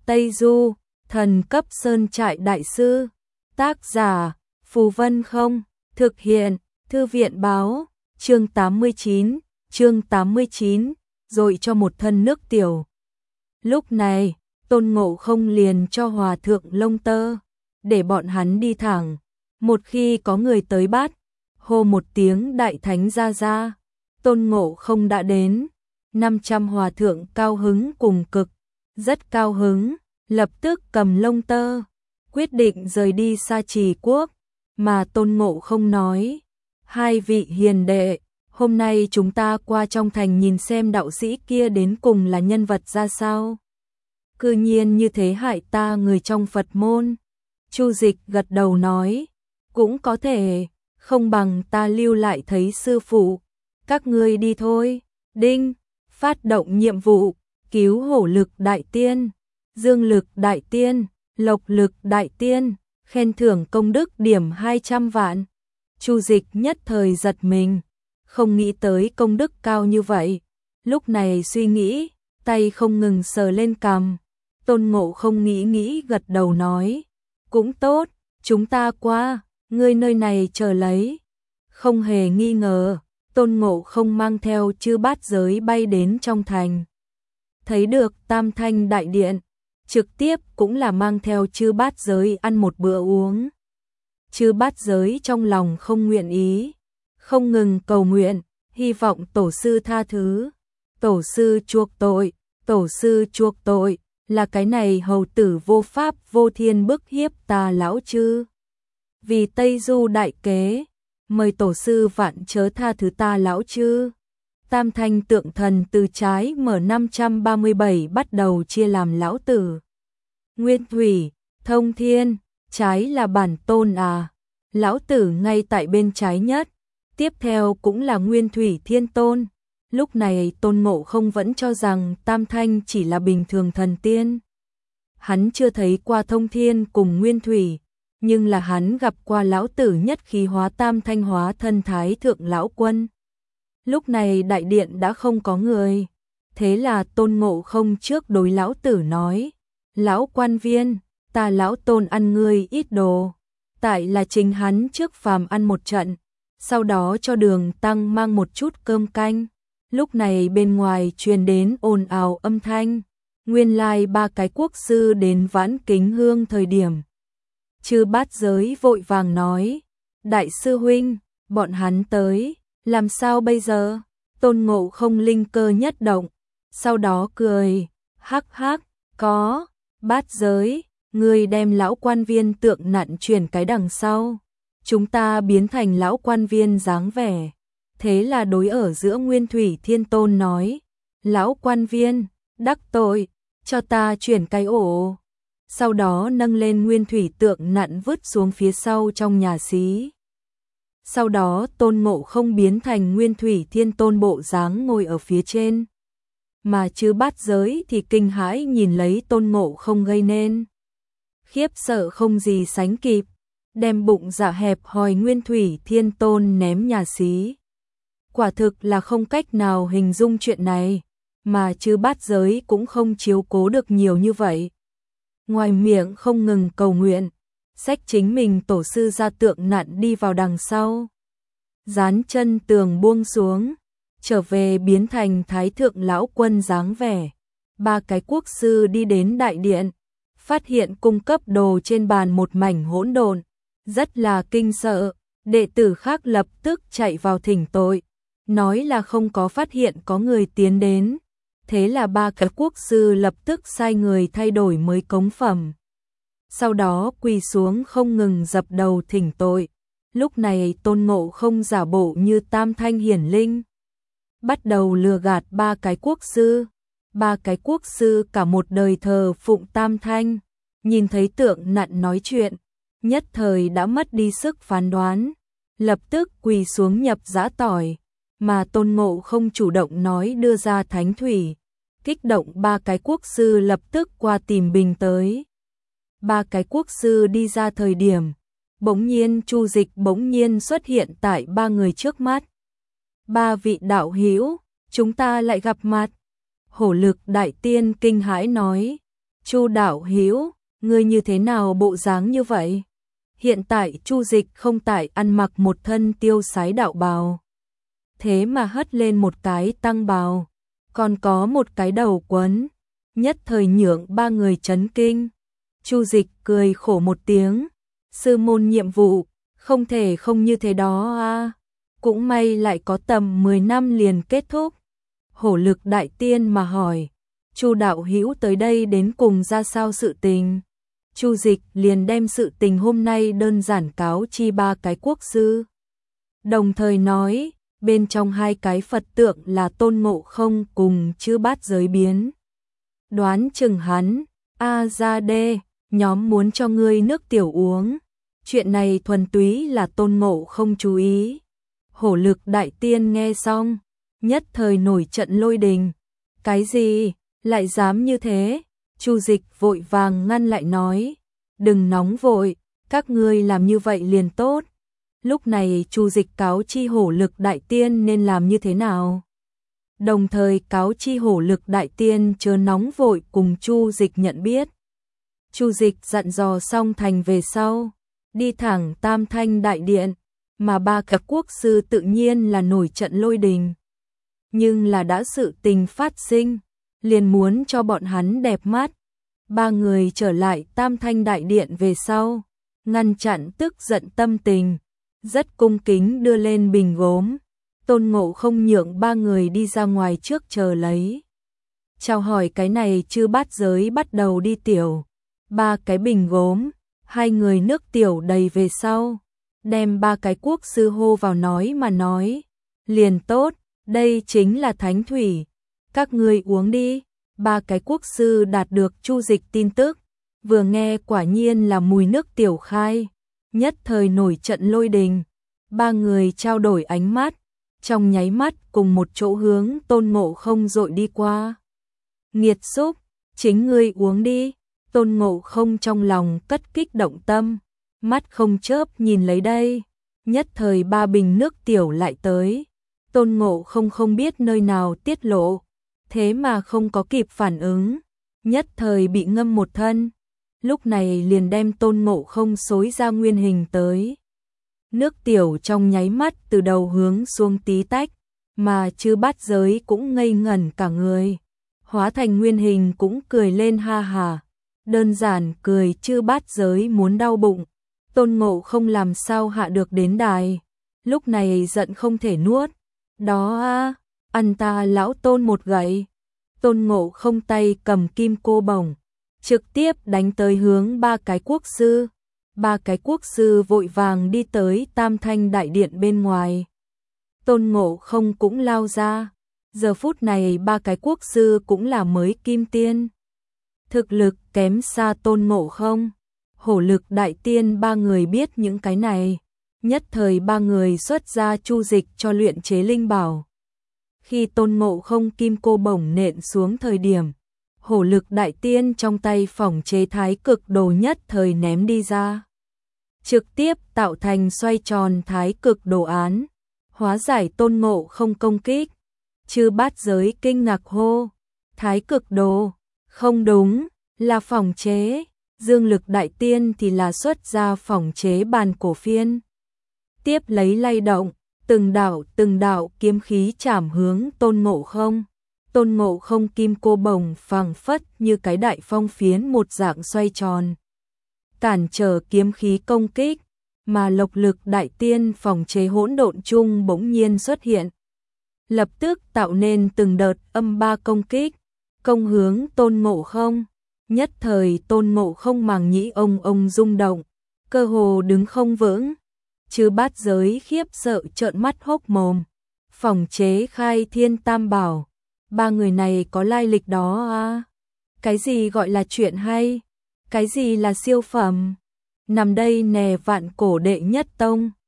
Tây Du, thần cấp sơn trại đại sư. Tác giả, Phù Vân Không, thực hiện, Thư viện báo, chương 89, rồi cho một thân nước tiểu. Lúc này, Tôn Ngộ Không liền cho hòa thượng Lông Tơ, để bọn hắn đi thẳng, một khi có người tới bắt, hô một tiếng đại thánh ra ra, Tôn Ngộ Không đã đến. 500 hòa thượng cao hứng cùng cực, rất cao hứng, lập tức cầm lông tơ, quyết định rời đi Sa Trì quốc, mà Tôn Ngộ Không nói: hai vị hiền đệ, hôm nay chúng ta qua trong thành nhìn xem đạo sĩ kia đến cùng là nhân vật ra sao. Cư nhiên như thế hại ta người trong Phật môn. Chu Dịch gật đầu nói: cũng có thể, không bằng ta lưu lại thấy sư phụ, các ngươi đi thôi. Đinh, phát động nhiệm vụ, cứu Hổ Lực đại tiên, Dương Lực đại tiên, Lộc Lực đại tiên, khen thưởng công đức điểm 200 vạn. Chu Dịch nhất thời giật mình, không nghĩ tới công đức cao như vậy. Lúc này suy nghĩ, tay không ngừng sờ lên cằm. Tôn Ngộ Không nghĩ gật đầu nói: cũng tốt, chúng ta qua, ngươi nơi này chờ lấy. Không hề nghi ngờ, Tôn Ngộ Không mang theo chư bát giới bay đến trong thành. Thấy được Tam Thanh đại điện, trực tiếp cũng là mang theo chư bát giới ăn một bữa uống. Chư bát giới trong lòng không nguyện ý, không ngừng cầu nguyện, hy vọng tổ sư tha thứ. Tổ sư chuộc tội, tổ sư chuộc tội, là cái này hầu tử vô pháp vô thiên bức hiếp ta lão chư. Vì Tây Du đại kế, mời tổ sư vạn chớ tha thứ ta lão chư. Tam Thanh tượng thần từ trái mở 537 bắt đầu chia làm lão tử. Nguyên Thủy, Thông Thiên, trái là bản tôn à. Lão tử ngay tại bên trái nhất, tiếp theo cũng là Nguyên Thủy Thiên Tôn. Lúc này Tôn Ngộ Không vẫn cho rằng Tam Thanh chỉ là bình thường thần tiên. Hắn chưa thấy qua Thông Thiên cùng Nguyên Thủy, nhưng là hắn gặp qua lão tử nhất khí hóa Tam Thanh hóa thân Thái Thượng Lão Quân. Lúc này đại điện đã không có người, thế là Tôn Ngộ Không trước đối lão tử nói: lão quan viên, ta lão Tôn ăn ngươi ít đồ. Tại là chính hắn trước phàm ăn một trận, sau đó cho Đường Tăng mang một chút cơm canh. Lúc này bên ngoài truyền đến ồn ào âm thanh, nguyên lai ba cái quốc sư đến vãn kính hương thời điểm. Chư bát giới vội vàng nói: đại sư huynh, bọn hắn tới, làm sao bây giờ? Tôn Ngộ Không linh cơ nhất động, sau đó cười: hắc hắc, có, bát giới, ngươi đem lão quan viên tượng nặn chuyển cái đằng sau, chúng ta biến thành lão quan viên dáng vẻ. Thế là đối ở giữa Nguyên Thủy Thiên Tôn nói: lão quan viên, đắc tội, cho ta chuyển cái ổ. Sau đó nâng lên Nguyên Thủy tượng nặn vứt xuống phía sau trong nhà xí. Sau đó Tôn Ngộ Không biến thành Nguyên Thủy Thiên Tôn bộ dáng ngồi ở phía trên. Mà chư bát giới thì kinh hãi nhìn lấy Tôn Ngộ Không gây nên. Khiếp sợ không gì sánh kịp, đem bụng dạ hẹp hòi Nguyên Thủy Thiên Tôn ném nhà xí. Quả thực là không cách nào hình dung chuyện này, mà chư bát giới cũng không chiếu cố được nhiều như vậy. Ngoài miệng không ngừng cầu nguyện, xách chính mình tổ sư ra tượng nặn đi vào đằng sau. Dán chân tường buông xuống, trở về biến thành Thái Thượng Lão Quân dáng vẻ. Ba cái quốc sư đi đến đại điện, phát hiện cung cấp đồ trên bàn một mảnh hỗn độn, rất là kinh sợ. Đệ tử khác lập tức chạy vào thỉnh tội, nói là không có phát hiện có người tiến đến. Thế là ba cái quốc sư lập tức sai người thay đổi mới cống phẩm. Sau đó quỳ xuống không ngừng dập đầu thỉnh tội. Lúc này Tôn Ngộ Không giả bộ như Tam Thanh hiển linh, bắt đầu lừa gạt ba cái quốc sư. Ba cái quốc sư cả một đời thờ phụng Tam Thanh, nhìn thấy tượng nặn nói chuyện, nhất thời đã mất đi sức phán đoán, lập tức quỳ xuống nhập giã tỏi. Mà Tôn Ngộ Không chủ động nói đưa ra thánh thủy, kích động ba cái quốc sư lập tức qua tìm bình tới. Ba cái quốc sư đi ra thời điểm, bỗng nhiên Chu Dịch bỗng nhiên xuất hiện tại ba người trước mắt. Ba vị đạo hữu, chúng ta lại gặp mặt. Hổ Lực đại tiên kinh hãi nói: Chu đạo hữu, ngươi như thế nào bộ dáng như vậy? Hiện tại Chu Dịch không tại ăn mặc một thân tiêu sái đạo bào, thế mà hất lên một cái tăng bào, còn có một cái đầu quấn, nhất thời nhượng ba người chấn kinh. Chu Dịch cười khổ một tiếng, sư môn nhiệm vụ, không thể không như thế đó a. Cũng may lại có tầm 10 năm liền kết thúc. Hổ Lực đại tiên mà hỏi, Chu đạo hữu tới đây đến cùng ra sao sự tình? Chu Dịch liền đem sự tình hôm nay đơn giản cáo chi ba cái quốc sư. Đồng thời nói, bên trong hai cái Phật tượng là Tôn Ngộ Không cùng Chư Bát Giới biến. Đoán chừng hắn, ra đê, nhóm muốn cho ngươi nước tiểu uống. Chuyện này thuần túy là Tôn Ngộ Không chú ý. Hổ Lực đại tiên nghe xong, nhất thời nổi trận lôi đình. Cái gì, lại dám như thế? Chu Dịch vội vàng ngăn lại nói, đừng nóng vội, các ngươi làm như vậy liền tốt. Lúc này Chu Dịch cáo chi Hổ Lực đại tiên nên làm như thế nào? Đồng thời cáo chi Hổ Lực đại tiên chớ nóng vội cùng Chu Dịch nhận biết. Chu Dịch dặn dò xong thành về sau, đi thẳng Tam Thanh đại điện, mà ba các quốc sư tự nhiên là nổi trận lôi đình. Nhưng là đã sự tình phát sinh, liền muốn cho bọn hắn đẹp mắt. Ba người trở lại Tam Thanh đại điện về sau, ngăn chặn tức giận tâm tình, rất cung kính đưa lên bình gốm. Tôn Ngộ Không nhượng ba người đi ra ngoài trước chờ lấy. Chào hỏi cái này Chư Bát Giới bắt đầu đi tiểu. Ba cái bình gốm, hai người nước tiểu đầy về sau, đem ba cái quốc sư hô vào nói mà nói. Liền tốt, đây chính là thánh thủy, các ngươi uống đi. Ba cái quốc sư đạt được Chu Dịch tin tức, vừa nghe quả nhiên là mùi nước tiểu khai, nhất thời nổi trận lôi đình. Ba người trao đổi ánh mắt, trong nháy mắt cùng một chỗ hướng Tôn Ngộ Không dội đi qua. Nghiệt xúc, chính ngươi uống đi. Tôn Ngộ Không trong lòng cất kích động tâm, mắt không chớp nhìn lấy đây. Nhất thời ba bình nước tiểu lại tới. Tôn Ngộ Không không biết nơi nào tiết lộ, thế mà không có kịp phản ứng, nhất thời bị ngâm một thân. Lúc này liền đem Tôn Ngộ Không xối ra nguyên hình tới. Nước tiểu trong nháy mắt từ đầu hướng xuống tí tách, mà Chư Bát Giới cũng ngây ngẩn cả người. Hóa thành nguyên hình cũng cười lên ha hà. Đơn giản cười Chư Bát Giới muốn đau bụng. Tôn Ngộ Không làm sao hạ được đến đài. Lúc này giận không thể nuốt. Đó ăn ta lão Tôn một gậy. Tôn Ngộ Không tay cầm kim cô bổng, trực tiếp đánh tới hướng ba cái quốc sư. Ba cái quốc sư vội vàng đi tới Tam Thanh đại điện bên ngoài. Tôn Ngộ Không cũng lao ra. Giờ phút này ba cái quốc sư cũng là mới kim tiên. Thực lực kém xa Tôn Ngộ Không. Hổ Lực đại tiên ba người biết những cái này. Nhất thời ba người xuất ra Chu Dịch cho luyện chế linh bảo. Khi Tôn Ngộ Không kim cô bổng nện xuống thời điểm, Hổ Lực đại tiên trong tay phỏng chế thái cực đồ nhất thời ném đi ra. Trực tiếp tạo thành xoay tròn thái cực đồ án, hóa giải Tôn Ngộ Không công kích. Chư Bát Giới kinh ngạc hô, thái cực đồ, không đúng, là phỏng chế. Dương Lực đại tiên thì là xuất ra phỏng chế bàn cổ phiên. Tiếp lấy lay động, từng đạo kiếm khí chảm hướng Tôn Ngộ Không. Tôn Ngộ Không kim cô bồng phẳng phất như cái đại phong phiến một dạng xoay tròn, cản trở kiếm khí công kích, mà Lộc Lực đại tiên phỏng chế hỗn độn chung bỗng nhiên xuất hiện. Lập tức tạo nên từng đợt âm ba công kích, công hướng Tôn Ngộ Không. Nhất thời Tôn Ngộ Không màng nhĩ ông rung động, cơ hồ đứng không vững. Chư Bát Giới khiếp sợ trợn mắt hốc mồm. Phỏng chế khai thiên tam bảo, ba người này có lai lịch đó Cái gì gọi là chuyện hay? Cái gì là siêu phẩm? Nằm đây nè vạn cổ đệ nhất tông.